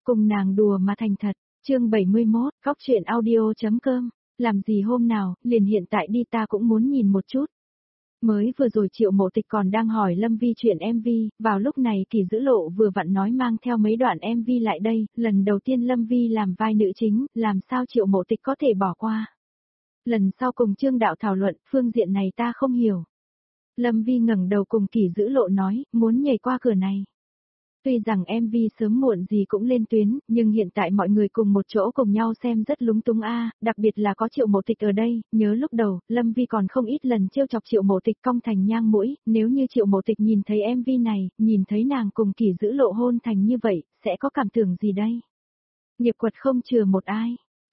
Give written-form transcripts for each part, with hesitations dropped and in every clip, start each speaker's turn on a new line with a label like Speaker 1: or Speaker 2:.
Speaker 1: cùng nàng đùa mà thành thật, chương 71, góc chuyện audio.com, làm gì hôm nào, liền hiện tại đi ta cũng muốn nhìn một chút. Mới vừa rồi Triệu Mộ Tịch còn đang hỏi Lâm Vi chuyện MV, vào lúc này Kỳ Dữ Lộ vừa vặn nói mang theo mấy đoạn MV lại đây, lần đầu tiên Lâm Vi làm vai nữ chính, làm sao Triệu Mộ Tịch có thể bỏ qua. Lần sau cùng Trương Đạo thảo luận, phương diện này ta không hiểu. Lâm Vi ngẩng đầu cùng Kỳ Dữ Lộ nói, muốn nhảy qua cửa này. Tuy rằng MV sớm muộn gì cũng lên tuyến, nhưng hiện tại mọi người cùng một chỗ cùng nhau xem rất lúng túng đặc biệt là có Triệu Mộ Tịch ở đây, nhớ lúc đầu, Lâm Vi còn không ít lần trêu chọc Triệu Mộ Tịch cong thành nhang mũi, nếu như Triệu Mộ Tịch nhìn thấy MV này, nhìn thấy nàng cùng Kỳ Dữ Lộ hôn thành như vậy, sẽ có cảm tưởng gì đây? Nghiệp quật không chừa một ai,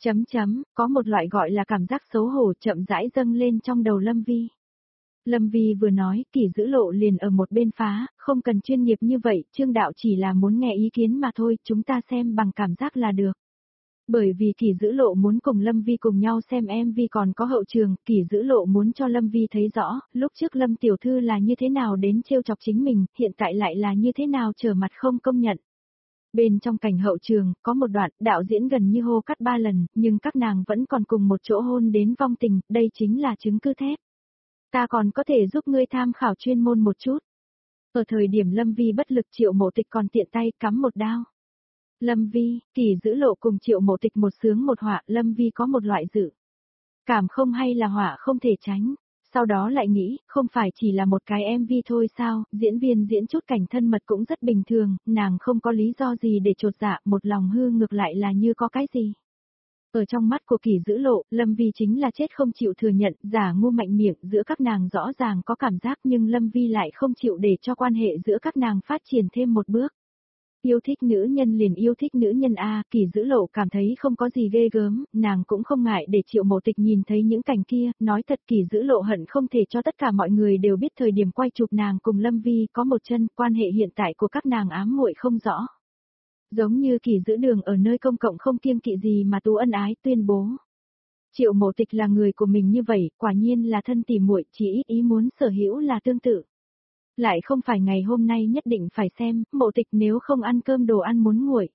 Speaker 1: có một loại gọi là cảm giác xấu hổ chậm rãi dâng lên trong đầu Lâm Vi. Lâm Vi vừa nói, Kỳ Dữ Lộ liền ở một bên phá, không cần chuyên nghiệp như vậy, Trương Đạo chỉ là muốn nghe ý kiến mà thôi, chúng ta xem bằng cảm giác là được. Bởi vì Kỳ Dữ Lộ muốn cùng Lâm Vi cùng nhau xem MV còn có hậu trường, Kỳ Dữ Lộ muốn cho Lâm Vi thấy rõ, lúc trước Lâm Tiểu Thư là như thế nào đến trêu chọc chính mình, hiện tại lại là như thế nào trở mặt không công nhận. Bên trong cảnh hậu trường, có một đoạn, đạo diễn gần như hô cắt 3 lần, nhưng các nàng vẫn còn cùng một chỗ hôn đến vong tình, đây chính là chứng cứ thép. Ta còn có thể giúp ngươi tham khảo chuyên môn một chút. Ở thời điểm Lâm Vi bất lực Triệu Mộ Tịch còn tiện tay cắm một đao. Lâm Vi, Kỳ Dữ Lộ cùng Triệu Mộ Tịch một sướng một họa, Lâm Vi có một loại dự cảm không hay là họa không thể tránh. Sau đó lại nghĩ, không phải chỉ là một cái MV thôi sao, diễn viên diễn chút cảnh thân mật cũng rất bình thường, nàng không có lý do gì để chột dạ, một lòng hư ngược lại là như có cái gì. Ở trong mắt của Kỳ Dữ Lộ, Lâm Vi chính là chết không chịu thừa nhận, giả ngu mạnh miệng, giữa các nàng rõ ràng có cảm giác nhưng Lâm Vi lại không chịu để cho quan hệ giữa các nàng phát triển thêm một bước. Yêu thích nữ nhân liền yêu thích nữ nhân Kỳ Dữ Lộ cảm thấy không có gì ghê gớm, nàng cũng không ngại để Triệu Mộ Tịch nhìn thấy những cảnh kia, nói thật Kỳ Dữ Lộ hận không thể cho tất cả mọi người đều biết thời điểm quay chụp nàng cùng Lâm Vi có một chân, quan hệ hiện tại của các nàng ám muội không rõ. Giống như Kỳ Dữ Đường ở nơi công cộng không kiêng kỵ gì mà tú ân ái tuyên bố. Triệu Mộ Tịch là người của mình như vậy, quả nhiên là thân tỉ muội, chỉ ít ý muốn sở hữu là tương tự. Lại không phải ngày hôm nay nhất định phải xem, Mộ Tịch nếu không ăn cơm đồ ăn muốn nguội.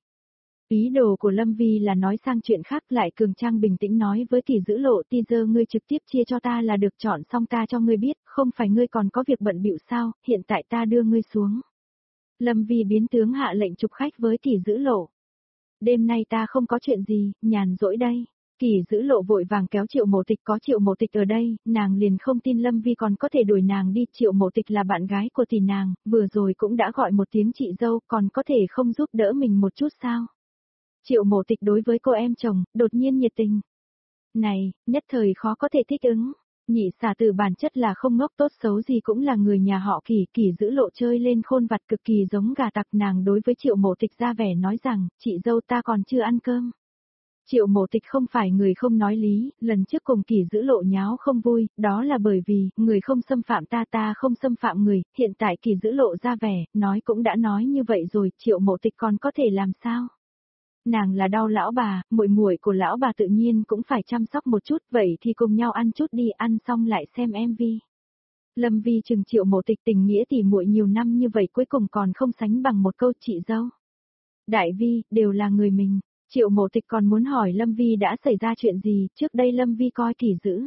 Speaker 1: Ý đồ của Lâm Vi là nói sang chuyện khác, lại cường trang bình tĩnh nói với Kỳ Dữ Lộ, teaser ngươi trực tiếp chia cho ta là được, chọn xong ta cho ngươi biết, không phải ngươi còn có việc bận bịu sao, hiện tại ta đưa ngươi xuống. Lâm Vi biến tướng hạ lệnh chụp khách với Kỳ Dữ Lộ. Đêm nay ta không có chuyện gì, nhàn rỗi đây. Kỳ Dữ Lộ vội vàng kéo Triệu Mộ Tịch, có Triệu Mộ Tịch ở đây, nàng liền không tin Lâm Vi còn có thể đuổi nàng đi. Triệu Mộ Tịch là bạn gái của tỷ nàng, vừa rồi cũng đã gọi một tiếng chị dâu, còn có thể không giúp đỡ mình một chút sao? Triệu Mộ Tịch đối với cô em chồng, đột nhiên nhiệt tình. Này, nhất thời khó có thể thích ứng. Nhị xà từ bản chất là không ngốc, tốt xấu gì cũng là người nhà họ Kỳ. Kỳ Dữ Lộ chơi lên khôn vặt cực kỳ giống gà tặc, nàng đối với Triệu Mộ Tịch ra vẻ nói rằng, chị dâu ta còn chưa ăn cơm. Triệu Mộ Tịch không phải người không nói lý, lần trước cùng Kỳ Dữ Lộ nháo không vui, đó là bởi vì, người không xâm phạm ta, ta không xâm phạm người, hiện tại Kỳ Dữ Lộ ra vẻ, nói cũng đã nói như vậy rồi, Triệu Mộ Tịch còn có thể làm sao? Nàng là đau lão bà, muội muội của lão bà tự nhiên cũng phải chăm sóc một chút, vậy thì cùng nhau ăn chút đi, ăn xong lại xem MV. Lâm Vi chừng Triệu Mộ Tịch tình nghĩa tỉ muội nhiều năm như vậy cuối cùng còn không sánh bằng một câu chị dâu. Đại Vi, đều là người mình. Triệu Mộ Tịch còn muốn hỏi Lâm Vi đã xảy ra chuyện gì, trước đây Lâm Vi coi Kỳ Dữ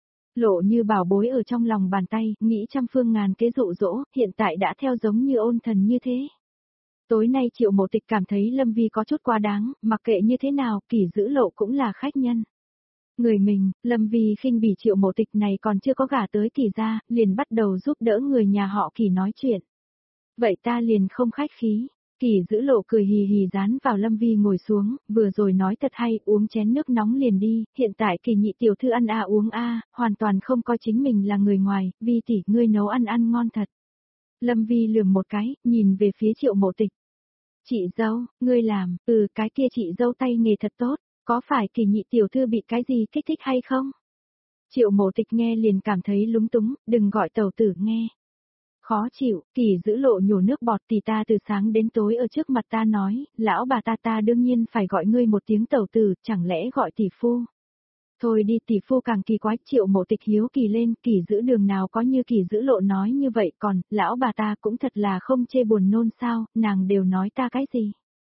Speaker 1: Lộ như bảo bối ở trong lòng bàn tay, nghĩ trăm phương ngàn kế dụ dỗ, hiện tại đã theo giống như ôn thần như thế. Tối nay Triệu Mộ Tịch cảm thấy Lâm Vi có chút quá đáng, mặc kệ như thế nào, Kỳ Dữ Lộ cũng là khách nhân. Người mình, Lâm Vi khinh bỉ Triệu Mộ Tịch này còn chưa có gả tới Kỳ gia, liền bắt đầu giúp đỡ người nhà họ Kỳ nói chuyện. Vậy ta liền không khách khí. Kỳ Dữ Lộ cười hì hì dán vào Lâm Vi ngồi xuống, vừa rồi nói thật hay, uống chén nước nóng liền đi, hiện tại Kỳ nhị tiểu thư ăn uống hoàn toàn không coi chính mình là người ngoài, Vi tỷ, ngươi nấu ăn ngon thật. Lâm Vi lườm một cái, nhìn về phía Triệu Mộ Tịch. Chị dâu, ngươi làm, cái kia chị dâu tay nghề thật tốt, có phải Kỳ nhị tiểu thư bị cái gì kích thích hay không? Triệu Mộ Tịch nghe liền cảm thấy lúng túng, đừng gọi tẩu tử nghe. Khó chịu, Kỳ Dữ Lộ nhổ nước bọt, tỷ ta từ sáng đến tối ở trước mặt ta nói, lão bà ta đương nhiên phải gọi ngươi một tiếng tẩu tử, chẳng lẽ gọi tỷ phu. Thôi đi, tỷ phu càng kỳ quái. Triệu Mộ Tịch hiếu kỳ lên, Kỳ Dữ Đường nào có như Kỳ Dữ Lộ nói như vậy, còn, lão bà ta cũng thật là không chê buồn nôn sao, nàng đều nói ta cái gì.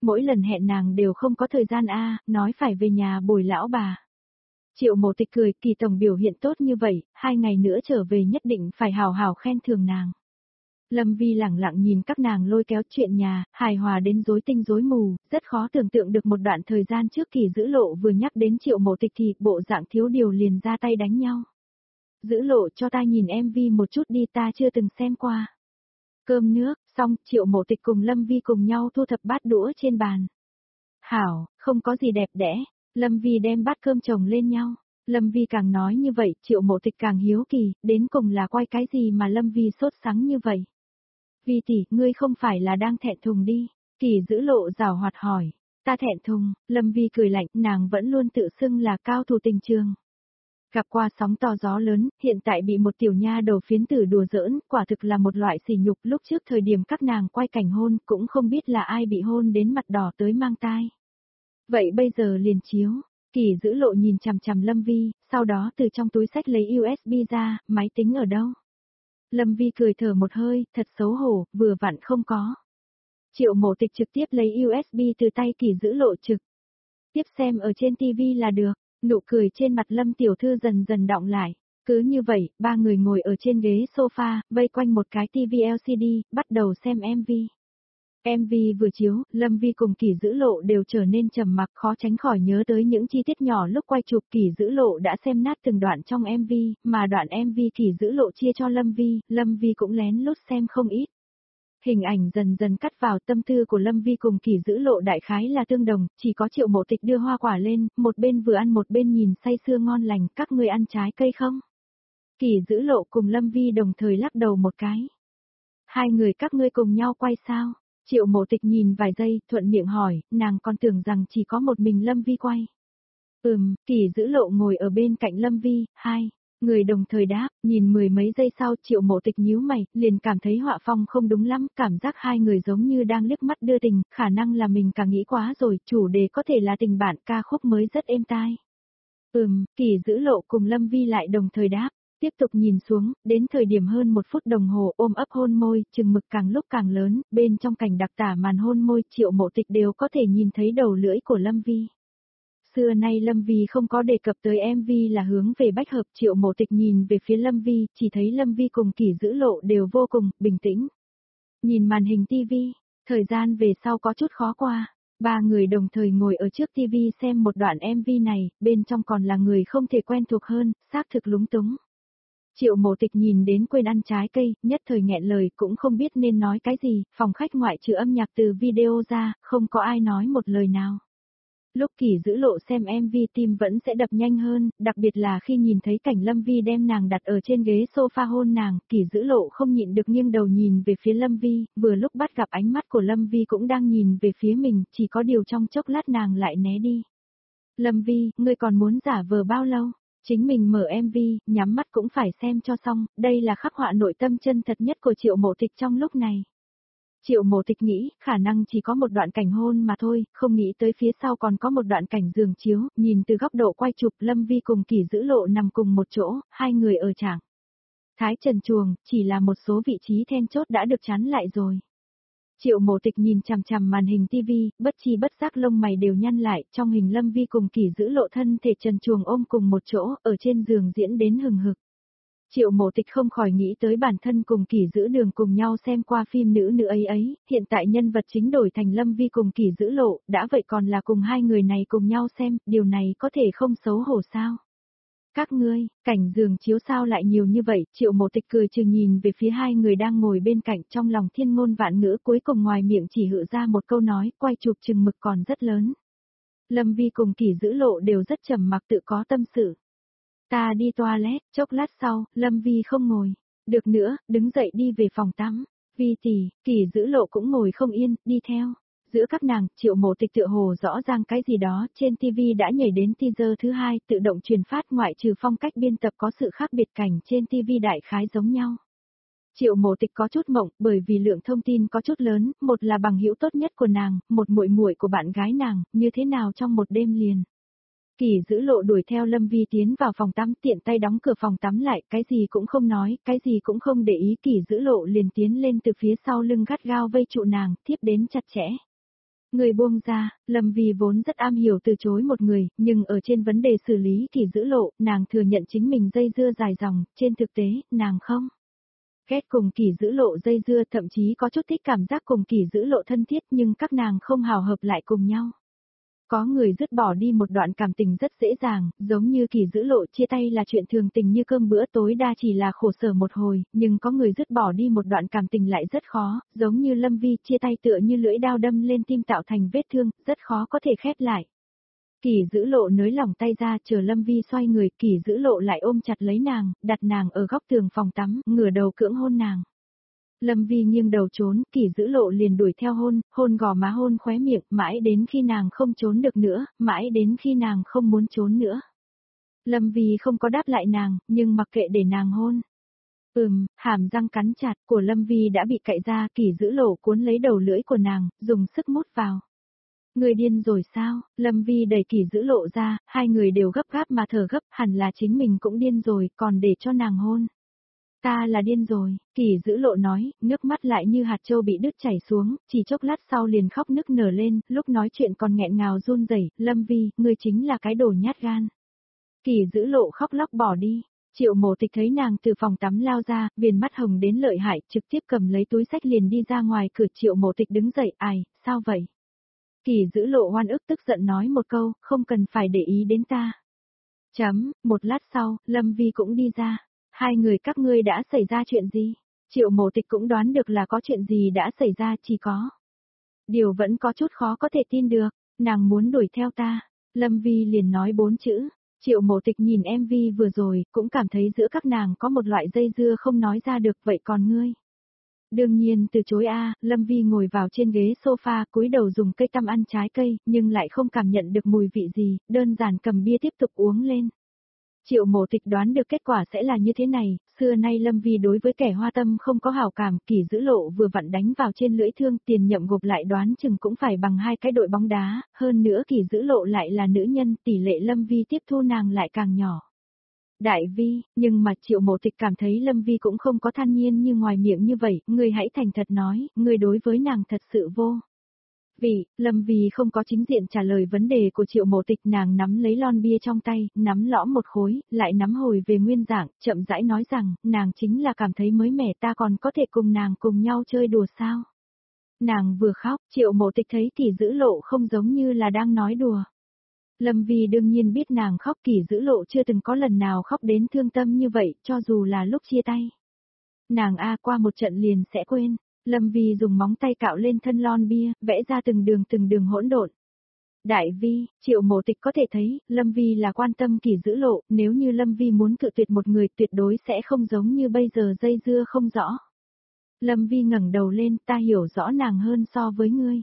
Speaker 1: Mỗi lần hẹn nàng đều không có thời gian nói phải về nhà bồi lão bà. Triệu Mộ Tịch cười, Kỳ tổng biểu hiện tốt như vậy, 2 ngày nữa trở về nhất định phải hào hào khen thưởng nàng. Lâm Vi lẳng lặng nhìn các nàng lôi kéo chuyện nhà, hài hòa đến rối tinh rối mù, rất khó tưởng tượng được một đoạn thời gian trước Kỳ Dữ Lộ vừa nhắc đến Triệu Mộ Tịch thì bộ dạng thiếu điều liền ra tay đánh nhau. Dữ Lộ cho ta nhìn MV một chút đi, ta chưa từng xem qua. Cơm nước, xong, Triệu Mộ Tịch cùng Lâm Vi cùng nhau thu thập bát đũa trên bàn. Hảo, không có gì đẹp đẽ, Lâm Vi đem bát cơm chồng lên nhau. Lâm Vi càng nói như vậy, Triệu Mộ Tịch càng hiếu kỳ, đến cùng là quay cái gì mà Lâm Vi sốt sắng như vậy. Vi tỷ, ngươi không phải là đang thẹn thùng đi, Kỳ Dữ Lộ giảo hoạt hỏi. Ta thẹn thùng, Lâm Vi cười lạnh, nàng vẫn luôn tự xưng là cao thủ tình trường. Gặp qua sóng to gió lớn, hiện tại bị một tiểu nha đầu phiến tử đùa giỡn, quả thực là một loại sỉ nhục. Lúc trước thời điểm các nàng quay cảnh hôn, cũng không biết là ai bị hôn đến mặt đỏ tới mang tai. Vậy bây giờ liền chiếu, Kỳ Dữ Lộ nhìn chằm chằm Lâm Vi, sau đó từ trong túi xách lấy USB ra, máy tính ở đâu? Lâm Vi cười thở một hơi, thật xấu hổ, vừa vặn không có. Triệu Mộ Tịch trực tiếp lấy USB từ tay Kỳ Dữ Lộ trực tiếp xem ở trên TV là được. Nụ cười trên mặt Lâm tiểu thư dần dần đọng lại. Cứ như vậy, 3 người ngồi ở trên ghế sofa, vây quanh một cái TV LCD, bắt đầu xem MV. MV vừa chiếu, Lâm Vi cùng Kỳ Dữ Lộ đều trở nên trầm mặc, khó tránh khỏi nhớ tới những chi tiết nhỏ lúc quay chụp. Kỳ Dữ Lộ đã xem nát từng đoạn trong MV, mà đoạn MV Kỳ Dữ Lộ chia cho Lâm Vi cũng lén lút xem không ít. Hình ảnh dần dần cắt vào, tâm tư của Lâm Vi cùng Kỳ Dữ Lộ đại khái là tương đồng, chỉ có Triệu Mộ Tịch đưa hoa quả lên, một bên vừa ăn một bên nhìn say sưa ngon lành, các ngươi ăn trái cây không? Kỳ Dữ Lộ cùng Lâm Vi đồng thời lắc đầu một cái. 2 người các ngươi cùng nhau quay sao? Triệu Mộ Tịch nhìn vài giây, thuận miệng hỏi, nàng còn tưởng rằng chỉ có một mình Lâm Vi quay. Kỳ Dữ Lộ ngồi ở bên cạnh Lâm Vi, 2 người đồng thời đáp, nhìn 10 mấy giây sau Triệu Mộ Tịch nhíu mày, liền cảm thấy họa phong không đúng lắm, cảm giác 2 người giống như đang liếc mắt đưa tình, khả năng là mình càng nghĩ quá rồi, chủ đề có thể là tình bạn, ca khúc mới rất êm tai. Kỳ Dữ Lộ cùng Lâm Vi lại đồng thời đáp, tiếp tục nhìn xuống, đến thời điểm hơn 1 phút đồng hồ ôm ấp hôn môi, chừng mực càng lúc càng lớn, bên trong cảnh đặc tả màn hôn môi Triệu Mộ Tịch đều có thể nhìn thấy đầu lưỡi của Lâm Vi. Xưa nay Lâm Vi không có đề cập tới MV là hướng về bách hợp. Triệu Mộ Tịch nhìn về phía Lâm Vi, chỉ thấy Lâm Vi cùng Kỳ Dữ Lộ đều vô cùng bình tĩnh. Nhìn màn hình TV, thời gian về sau có chút khó qua. 3 người đồng thời ngồi ở trước TV xem một đoạn MV này, bên trong còn là người không thể quen thuộc hơn, xác thực lúng túng. Triệu Mộ Tịch nhìn đến quên ăn trái cây, nhất thời nghẹn lời cũng không biết nên nói cái gì, phòng khách ngoại trừ âm nhạc từ video ra, không có ai nói một lời nào. Lúc Kỳ Dữ Lộ xem MV tim vẫn sẽ đập nhanh hơn, đặc biệt là khi nhìn thấy cảnh Lâm Vi đem nàng đặt ở trên ghế sofa hôn nàng, Kỳ Dữ Lộ không nhịn được nghiêng đầu nhìn về phía Lâm Vi, vừa lúc bắt gặp ánh mắt của Lâm Vi cũng đang nhìn về phía mình, chỉ có điều trong chốc lát nàng lại né đi. Lâm Vi, ngươi còn muốn giả vờ bao lâu? Chính mình mở MV, nhắm mắt cũng phải xem cho xong, đây là khắc họa nội tâm chân thật nhất của Triệu Mộ Tịch trong lúc này. Triệu Mộ Tịch nghĩ, khả năng chỉ có một đoạn cảnh hôn mà thôi, không nghĩ tới phía sau còn có một đoạn cảnh giường chiếu, nhìn từ góc độ quay chụp Lâm Vi cùng Kỳ Dữ Lộ nằm cùng một chỗ, 2 người ở trạng thái trần truồng, chỉ là một số vị trí then chốt đã được chắn lại rồi. Triệu Mộ Tịch nhìn chằm chằm màn hình TV, bất chi bất giác lông mày đều nhăn lại, trong hình Lâm Vi cùng Kỳ Dữ Lộ thân thể trần truồng ôm cùng một chỗ, ở trên giường diễn đến hừng hực. Triệu Mộ Tịch không khỏi nghĩ tới bản thân cùng Kỳ Dữ Đường cùng nhau xem qua phim nữ ấy, hiện tại nhân vật chính đổi thành Lâm Vi cùng Kỳ Dữ Lộ, đã vậy còn là cùng 2 người này cùng nhau xem, điều này có thể không xấu hổ sao? Các ngươi, cảnh giường chiếu sao lại nhiều như vậy? Triệu Mộ Tịch cười trừ nhìn về phía 2 người đang ngồi bên cạnh, trong lòng thiên ngôn vạn ngữ, cuối cùng ngoài miệng chỉ hự ra một câu nói, quay chụp chừng mực còn rất lớn. Lâm Vi cùng Kỳ Dữ Lộ đều rất trầm mặc tự có tâm sự. Ta đi toilet, chốc lát sau, Lâm Vi không ngồi. Được nữa, đứng dậy đi về phòng tắm. Vi tỷ, Kỳ Dữ Lộ cũng ngồi không yên, đi theo. Giữa các nàng, Triệu Mộ Tịch tựa hồ rõ ràng cái gì đó, trên TV đã nhảy đến teaser thứ 2, tự động truyền phát ngoại trừ phong cách biên tập có sự khác biệt cảnh trên TV đại khái giống nhau. Triệu Mộ Tịch có chút mộng, bởi vì lượng thông tin có chút lớn, một là bằng hữu tốt nhất của nàng, một muội muội của bạn gái nàng, như thế nào trong một đêm liền. Kỳ Dữ Lộ đuổi theo Lâm Vi tiến vào phòng tắm, tiện tay đóng cửa phòng tắm lại, cái gì cũng không nói, cái gì cũng không để ý. Kỳ Dữ Lộ liền tiến lên từ phía sau lưng gắt gao vây trụ nàng, tiếp đến chặt chẽ. Người buông ra, Lâm Vi vốn rất am hiểu từ chối một người, nhưng ở trên vấn đề xử lý Kỳ Dữ Lộ, nàng thừa nhận chính mình dây dưa dài dòng, trên thực tế, nàng không. Ghét cùng Kỳ Dữ Lộ dây dưa, thậm chí có chút thích cảm giác cùng Kỳ Dữ Lộ thân thiết, nhưng các nàng không hào hợp lại cùng nhau. Có người dứt bỏ đi một đoạn cảm tình rất dễ dàng, giống như Kỳ Dữ Lộ chia tay là chuyện thường tình như cơm bữa tối đa chỉ là khổ sở một hồi, nhưng có người dứt bỏ đi một đoạn cảm tình lại rất khó, giống như Lâm Vi chia tay tựa như lưỡi dao đâm lên tim tạo thành vết thương, rất khó có thể khép lại. Kỳ Dữ Lộ nới lỏng tay ra chờ Lâm Vi xoay người, Kỳ Dữ Lộ lại ôm chặt lấy nàng, đặt nàng ở góc tường phòng tắm, ngửa đầu cưỡng hôn nàng. Lâm Vi nghiêng đầu trốn, Kỳ Dữ Lộ liền đuổi theo hôn, hôn gò má hôn khóe miệng, mãi đến khi nàng không trốn được nữa, mãi đến khi nàng không muốn trốn nữa. Lâm Vi không có đáp lại nàng, nhưng mặc kệ để nàng hôn. Hàm răng cắn chặt của Lâm Vi đã bị cạy ra, Kỳ Dữ Lộ cuốn lấy đầu lưỡi của nàng, dùng sức mút vào. Người điên rồi sao? Lâm Vi đẩy Kỳ Dữ Lộ ra, hai người đều gấp gáp mà thở gấp, hẳn là chính mình cũng điên rồi, còn để cho nàng hôn. Ta là điên rồi, Kỳ Dữ Lộ nói, nước mắt lại như hạt châu bị đứt chảy xuống, chỉ chốc lát sau liền khóc nức nở lên, lúc nói chuyện còn nghẹn ngào run rẩy. Lâm Vi, ngươi chính là cái đồ nhát gan. Kỳ Dữ Lộ khóc lóc bỏ đi. Triệu Mộ Tịch thấy nàng từ phòng tắm lao ra, viền mắt hồng đến lợi hại, trực tiếp cầm lấy túi xách liền đi ra ngoài cửa. Triệu Mộ Tịch đứng dậy, ai, sao vậy? Kỳ Dữ Lộ oan ức tức giận nói một câu, không cần phải để ý đến ta. Một lát sau, Lâm Vi cũng đi ra. Hai người các ngươi đã xảy ra chuyện gì? Triệu Mộ Tịch cũng đoán được là có chuyện gì đã xảy ra, chỉ có. Điều vẫn có chút khó có thể tin được, nàng muốn đuổi theo ta. Lâm Vi liền nói 4 chữ. Triệu Mộ Tịch nhìn MV vừa rồi, cũng cảm thấy giữa các nàng có một loại dây dưa không nói ra được, vậy còn ngươi? Đương nhiên từ chối Lâm Vi ngồi vào trên ghế sofa, cúi đầu dùng cây tăm ăn trái cây, nhưng lại không cảm nhận được mùi vị gì, đơn giản cầm bia tiếp tục uống lên. Triệu Mộ Tịch đoán được kết quả sẽ là như thế này, xưa nay Lâm Vi đối với kẻ hoa tâm không có hảo cảm, Kỳ Dữ Lộ vừa vặn đánh vào trên lưỡi thương, tiền nhậm gộp lại đoán chừng cũng phải bằng 2 cái đội bóng đá, hơn nữa Kỳ Dữ Lộ lại là nữ nhân, tỷ lệ Lâm Vi tiếp thu nàng lại càng nhỏ. Đại Vi, nhưng mà Triệu Mộ Tịch cảm thấy Lâm Vi cũng không có than nhiên như ngoài miệng như vậy, ngươi hãy thành thật nói, ngươi đối với nàng thật sự vô. Lâm Vi không có chính diện trả lời vấn đề của Triệu Mộ Tịch, nàng nắm lấy lon bia trong tay, nắm lõm một khối, lại nắm hồi về nguyên dạng, chậm rãi nói rằng, nàng chính là cảm thấy mới mẻ, ta còn có thể cùng nàng cùng nhau chơi đùa sao. Nàng vừa khóc, Triệu Mộ Tịch thấy Kỳ Dữ Lộ không giống như là đang nói đùa. Lâm Vi đương nhiên biết nàng khóc, Kỳ Dữ Lộ chưa từng có lần nào khóc đến thương tâm như vậy, cho dù là lúc chia tay. Nàng qua một trận liền sẽ quên. Lâm Vi dùng móng tay cạo lên thân lon bia, vẽ ra từng đường hỗn độn. Đại Vi, Triệu Mộ Tịch có thể thấy, Lâm Vi là quan tâm Kỳ Dữ Lộ, nếu như Lâm Vi muốn cự tuyệt một người tuyệt đối sẽ không giống như bây giờ dây dưa không rõ. Lâm Vi ngẩng đầu lên, ta hiểu rõ nàng hơn so với ngươi.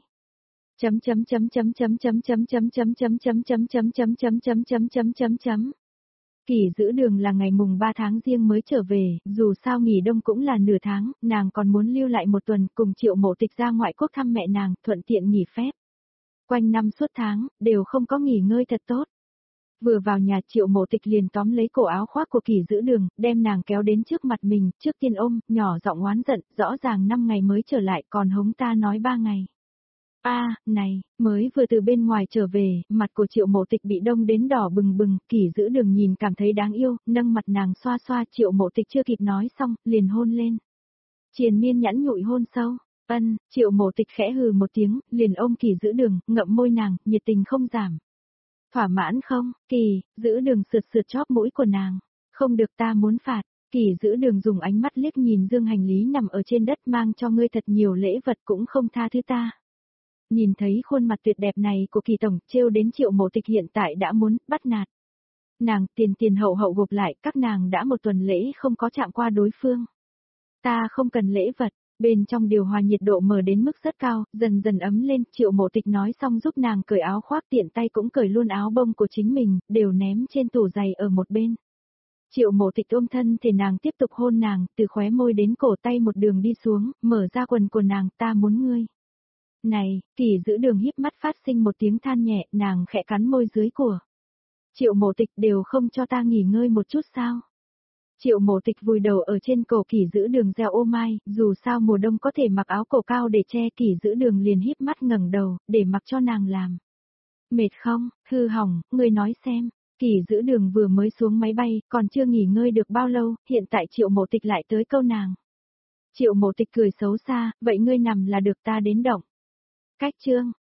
Speaker 1: Kỳ Dữ Đường là ngày mùng 3 tháng Giêng mới trở về, dù sao nghỉ đông cũng là nửa tháng, nàng còn muốn lưu lại một tuần cùng Triệu Mộ Tịch ra ngoại quốc thăm mẹ nàng, thuận tiện nghỉ phép. Quanh năm suốt tháng, đều không có nghỉ ngơi thật tốt. Vừa vào nhà Triệu Mộ Tịch liền tóm lấy cổ áo khoác của Kỳ Dữ Đường, đem nàng kéo đến trước mặt mình, trước tiên ôm, nhỏ giọng oán giận, rõ ràng 5 ngày mới trở lại còn hống ta nói 3 ngày. Này, mới vừa từ bên ngoài trở về, mặt của Triệu Mộ Tịch bị đông đến đỏ bừng bừng, Kỳ Dữ Đường nhìn cảm thấy đáng yêu, nâng mặt nàng xoa xoa, Triệu Mộ Tịch chưa kịp nói xong, liền hôn lên. Triền miên nhẵn nhụi hôn sâu, Triệu Mộ Tịch khẽ hừ một tiếng, liền ôm Kỳ Dữ Đường, ngậm môi nàng, nhiệt tình không giảm. Thỏa mãn không, Kỳ Dữ Đường sượt sượt chóp mũi của nàng, không được ta muốn phạt. Kỳ Dữ Đường dùng ánh mắt liếc nhìn dương hành lý nằm ở trên đất, mang cho ngươi thật nhiều lễ vật cũng không tha thứ ta. Nhìn thấy khuôn mặt tuyệt đẹp này của Kỳ tổng, trêu đến Triệu Mộ Tịch hiện tại đã muốn bắt nạt. Nàng tiền hậu hậu gộp lại, các nàng đã một tuần lễ không có chạm qua đối phương. Ta không cần lễ vật, bên trong điều hòa nhiệt độ mở đến mức rất cao, dần dần ấm lên, Triệu Mộ Tịch nói xong giúp nàng cởi áo khoác, tiện tay cũng cởi luôn áo bông của chính mình, đều ném trên tủ giày ở một bên. Triệu Mộ Tịch ôm thân thể nàng tiếp tục hôn nàng, từ khóe môi đến cổ tay một đường đi xuống, mở ra quần của nàng, ta muốn ngươi. Này, Kỳ Dữ Đường híp mắt phát sinh một tiếng than nhẹ, nàng khẽ cắn môi dưới của. Triệu Mộ Tịch đều không cho ta nghỉ ngơi một chút sao? Triệu Mộ Tịch vùi đầu ở trên cổ Kỷ Dữ Đường gieo ô mai, dù sao mùa đông có thể mặc áo cổ cao để che, Kỷ Dữ Đường liền híp mắt ngẩng đầu, để mặc cho nàng làm. Mệt không, hư hỏng, ngươi nói xem. Kỷ Dữ Đường vừa mới xuống máy bay, còn chưa nghỉ ngơi được bao lâu, hiện tại Triệu Mộ Tịch lại tới câu nàng. Triệu Mộ Tịch cười xấu xa, vậy ngươi nằm là được ta đến động. Cách chương,